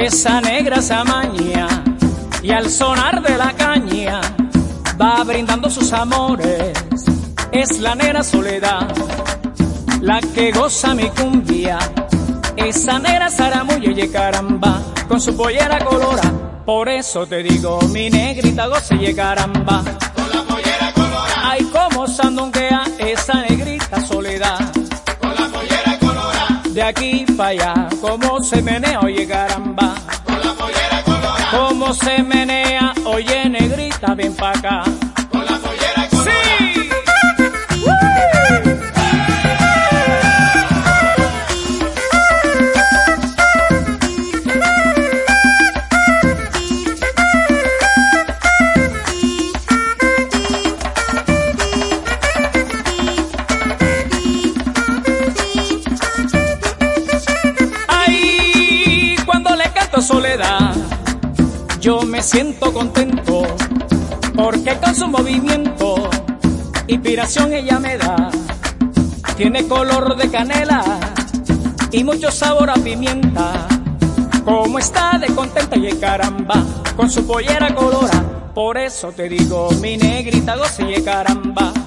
Esa negra se amaña y al sonar de la caña va brindando sus amores. Es la negra Soledad, la que goza mi cumbia. Esa negra zaramulla y caramba, con su pollera colora. Por eso te digo, mi negrita goza y caramba. Con la pollera colora. Ay, cómo sandunguea esa negrita Soledad. Con la pollera colora. De aquí para allá, cómo se menea, oye caramba. Con la pollera colora. Cómo se menea, oye negrita, ven pa' acá. Con la pollera colora. ¡Sí! Ay, cuando le canto Soledad, yo me siento contento, porque con su movimiento, inspiración ella me da. Tiene color de canela y mucho sabor a pimienta. Como está de contenta y caramba, con su pollera colora. Por eso te digo, mi negrita goza y caramba.